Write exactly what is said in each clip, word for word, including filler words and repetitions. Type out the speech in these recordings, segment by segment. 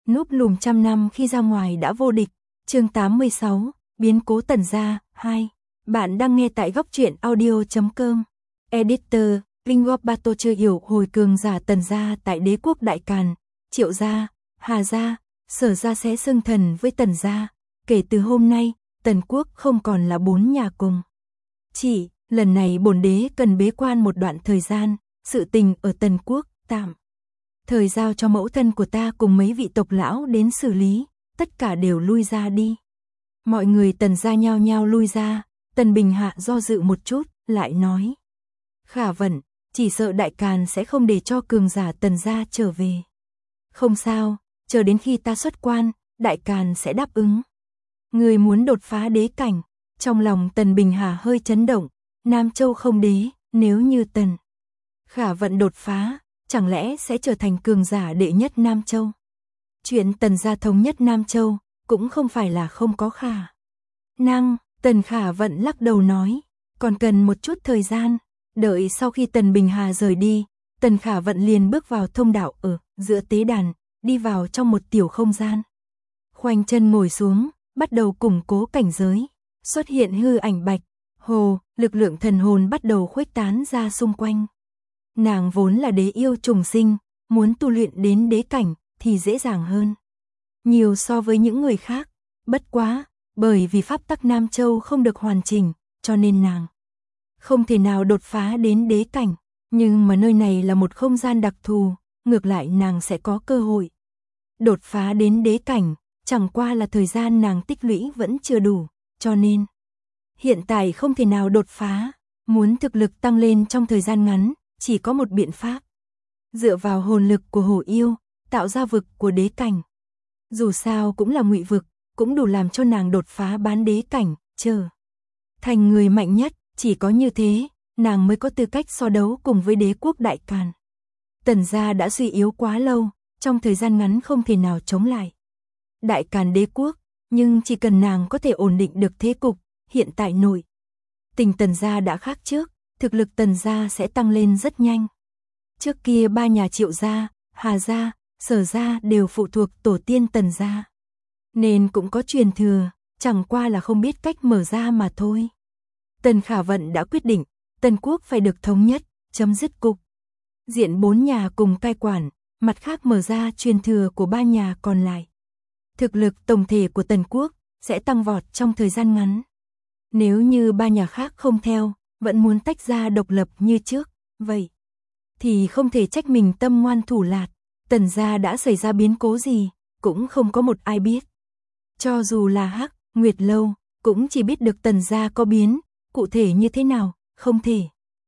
núp lùm trăm năm khi ra ngoài đã vô địch. Chương tám mươi sáu, biến cố Tần gia hai. Bạn đang nghe tại góc truyện audio chấm com. Editor, Lingop Bato chưa hiểu hồi cường giả Tần gia tại đế quốc Đại Càn, Triệu gia, Hà gia, Sở gia sẽ xưng thần với Tần gia. Kể từ hôm nay, Tần quốc không còn là bốn nhà cùng. Chỉ, lần này bổn đế cần bế quan một đoạn thời gian, sự tình ở Tần quốc, tạm thời giao cho mẫu thân của ta cùng mấy vị tộc lão đến xử lý, tất cả đều lui ra đi. Mọi người Tần gia nhao nhao lui ra, Tần Bình Hạ do dự một chút, lại nói. Khả Vận, chỉ sợ Đại Càn sẽ không để cho cường giả Tần gia trở về. Không sao, chờ đến khi ta xuất quan, Đại Càn sẽ đáp ứng. Người muốn đột phá đế cảnh, trong lòng Tần Bình Hà hơi chấn động, Nam Châu không đế, nếu như Tần Khả Vận đột phá, chẳng lẽ sẽ trở thành cường giả đệ nhất Nam Châu? Chuyện Tần gia thống nhất Nam Châu, cũng không phải là không có khả năng. Tần Khả Vận lắc đầu nói, còn cần một chút thời gian, đợi sau khi Tần Bình Hà rời đi, Tần Khả Vận liền bước vào thông đạo ở giữa tế đàn, đi vào trong một tiểu không gian. Khoanh chân ngồi xuống, bắt đầu củng cố cảnh giới, xuất hiện hư ảnh bạch, hồ, lực lượng thần hồn bắt đầu khuếch tán ra xung quanh. Nàng vốn là đế yêu trùng sinh, muốn tu luyện đến đế cảnh thì dễ dàng hơn nhiều so với những người khác, bất quá, bởi vì pháp tắc Nam Châu không được hoàn chỉnh, cho nên nàng không thể nào đột phá đến đế cảnh, nhưng mà nơi này là một không gian đặc thù, ngược lại nàng sẽ có cơ hội đột phá đến đế cảnh, chẳng qua là thời gian nàng tích lũy vẫn chưa đủ, cho nên hiện tại không thể nào đột phá, muốn thực lực tăng lên trong thời gian ngắn, chỉ có một biện pháp. Dựa vào hồn lực của hổ yêu, tạo ra vực của đế cảnh. Dù sao cũng là ngụy vực, cũng đủ làm cho nàng đột phá bán đế cảnh, trở thành người mạnh nhất, chỉ có như thế, nàng mới có tư cách so đấu cùng với đế quốc Đại Càn. Tần gia đã suy yếu quá lâu, trong thời gian ngắn không thể nào chống lại Đại Càn đế quốc, nhưng chỉ cần nàng có thể ổn định được thế cục, hiện tại nội tình Tần gia đã khác trước, thực lực Tần gia sẽ tăng lên rất nhanh. Trước kia ba nhà Triệu gia, Hà gia, Sở gia đều phụ thuộc tổ tiên Tần gia, nên cũng có truyền thừa, chẳng qua là không biết cách mở ra mà thôi. Tần Khả Vận đã quyết định, Tần quốc phải được thống nhất, chấm dứt cục diện bốn nhà cùng cai quản, mặt khác mở ra truyền thừa của ba nhà còn lại. Thực lực tổng thể của Tần quốc sẽ tăng vọt trong thời gian ngắn. Nếu như ba nhà khác không theo, vẫn muốn tách ra độc lập như trước, vậy thì không thể trách mình tâm ngoan thủ lạt. Tần gia đã xảy ra biến cố gì, cũng không có một ai biết. Cho dù là Hắc, Nguyệt Lâu, cũng chỉ biết được Tần gia có biến, cụ thể như thế nào, không thể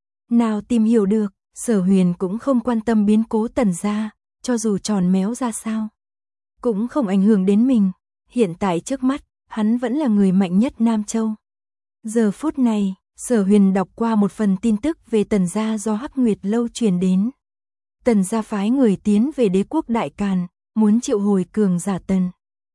nào tìm hiểu được. Sở Huyền cũng không quan tâm biến cố Tần gia, cho dù tròn méo ra sao, cũng không ảnh hưởng đến mình. Hiện tại trước mắt, hắn vẫn là người mạnh nhất Nam Châu. Giờ phút này, Sở Huyền đọc qua một phần tin tức về Tần gia do Hắc Nguyệt Lâu truyền đến. Tần gia phái người tiến về đế quốc Đại Càn, muốn triệu hồi cường giả Tần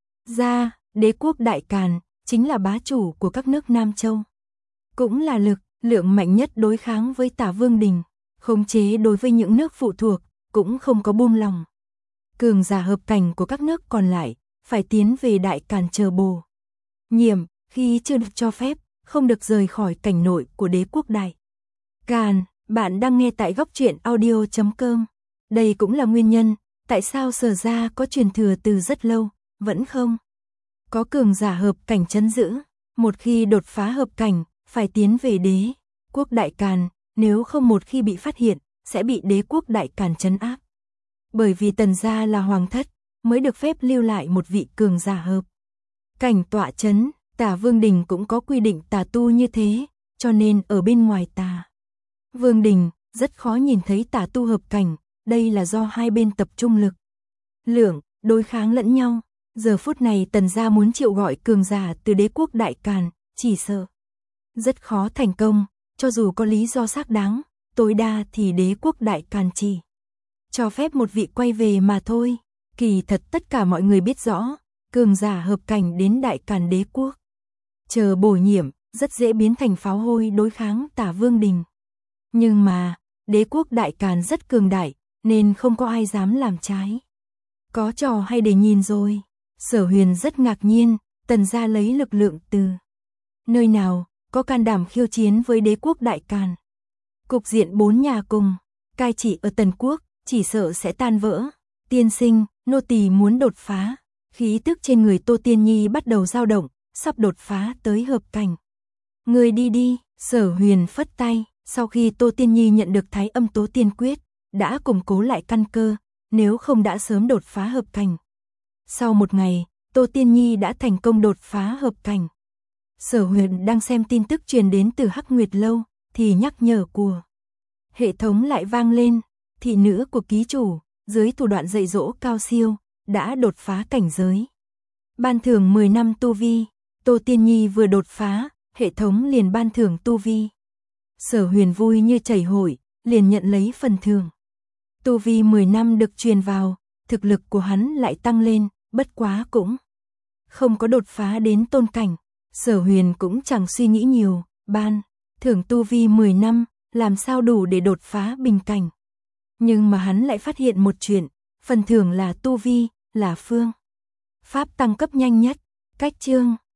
gia. Đế quốc Đại Càn chính là bá chủ của các nước Nam Châu, cũng là lực lượng mạnh nhất đối kháng với Tả Vương Đình, khống chế đối với những nước phụ thuộc, cũng không có buông lòng. Cường giả hợp cảnh của các nước còn lại phải tiến về Đại Càn chờ bổ nhiệm, khi chưa được cho phép, không được rời khỏi cảnh nội của đế quốc Đại Càn. Bạn đang nghe tại góc truyện audio chấm com. Đây cũng là nguyên nhân tại sao Sở gia có truyền thừa từ rất lâu, vẫn không có cường giả hợp cảnh trấn giữ. Một khi đột phá hợp cảnh, phải tiến về đế quốc Đại Càn, nếu không một khi bị phát hiện, sẽ bị đế quốc Đại Càn trấn áp. Bởi vì Tần gia là hoàng thất, mới được phép lưu lại một vị cường giả hợp cảnh tọa trấn. Tả Vương Đình cũng có quy định tà tu như thế, cho nên ở bên ngoài Tả Vương Đình rất khó nhìn thấy tà tu hợp cảnh, đây là do hai bên tập trung lực lượng đối kháng lẫn nhau. Giờ phút này Tần gia muốn triệu gọi cường giả từ đế quốc Đại Càn, chỉ sợ rất khó thành công, cho dù có lý do xác đáng, tối đa thì đế quốc Đại Càn chỉ cho phép một vị quay về mà thôi. Kỳ thật tất cả mọi người biết rõ, cường giả hợp cảnh đến Đại Càn đế quốc chờ bổ nhiệm, rất dễ biến thành pháo hôi đối kháng Tả Vương Đình. Nhưng mà, đế quốc Đại Càn rất cường đại, nên không có ai dám làm trái. Có trò hay để nhìn rồi. Sở Huyền rất ngạc nhiên, Tần gia lấy lực lượng từ nơi nào, có can đảm khiêu chiến với đế quốc Đại Càn. Cục diện bốn nhà cùng cai trị ở Tần quốc, chỉ sợ sẽ tan vỡ. Tiên sinh, nô tỳ muốn đột phá. Khí tức trên người Tô Tiên Nhi bắt đầu dao động, sắp đột phá tới hợp cảnh. Người đi đi, Sở Huyền phất tay, sau khi Tô Tiên Nhi nhận được Thái Âm Tố Tiên Quyết, đã củng cố lại căn cơ, nếu không đã sớm đột phá hợp cảnh. Sau một ngày, Tô Tiên Nhi đã thành công đột phá hợp cảnh. Sở Huyền đang xem tin tức truyền đến từ Hắc Nguyệt Lâu, thì nhắc nhở của hệ thống lại vang lên, thị nữ của ký chủ, dưới thủ đoạn dạy dỗ cao siêu, đã đột phá cảnh giới. Ban thưởng mười năm tu vi, Tô Tiên Nhi vừa đột phá, hệ thống liền ban thưởng tu vi. Sở Huyền vui như chảy hội, liền nhận lấy phần thưởng. Tu vi mười năm được truyền vào, thực lực của hắn lại tăng lên, bất quá cũng không có đột phá đến tôn cảnh. Sở Huyền cũng chẳng suy nghĩ nhiều, ban thưởng tu vi mười năm, làm sao đủ để đột phá bình cảnh. Nhưng mà hắn lại phát hiện một chuyện, phần thưởng là tu vi, là phương pháp tăng cấp nhanh nhất. Cách chương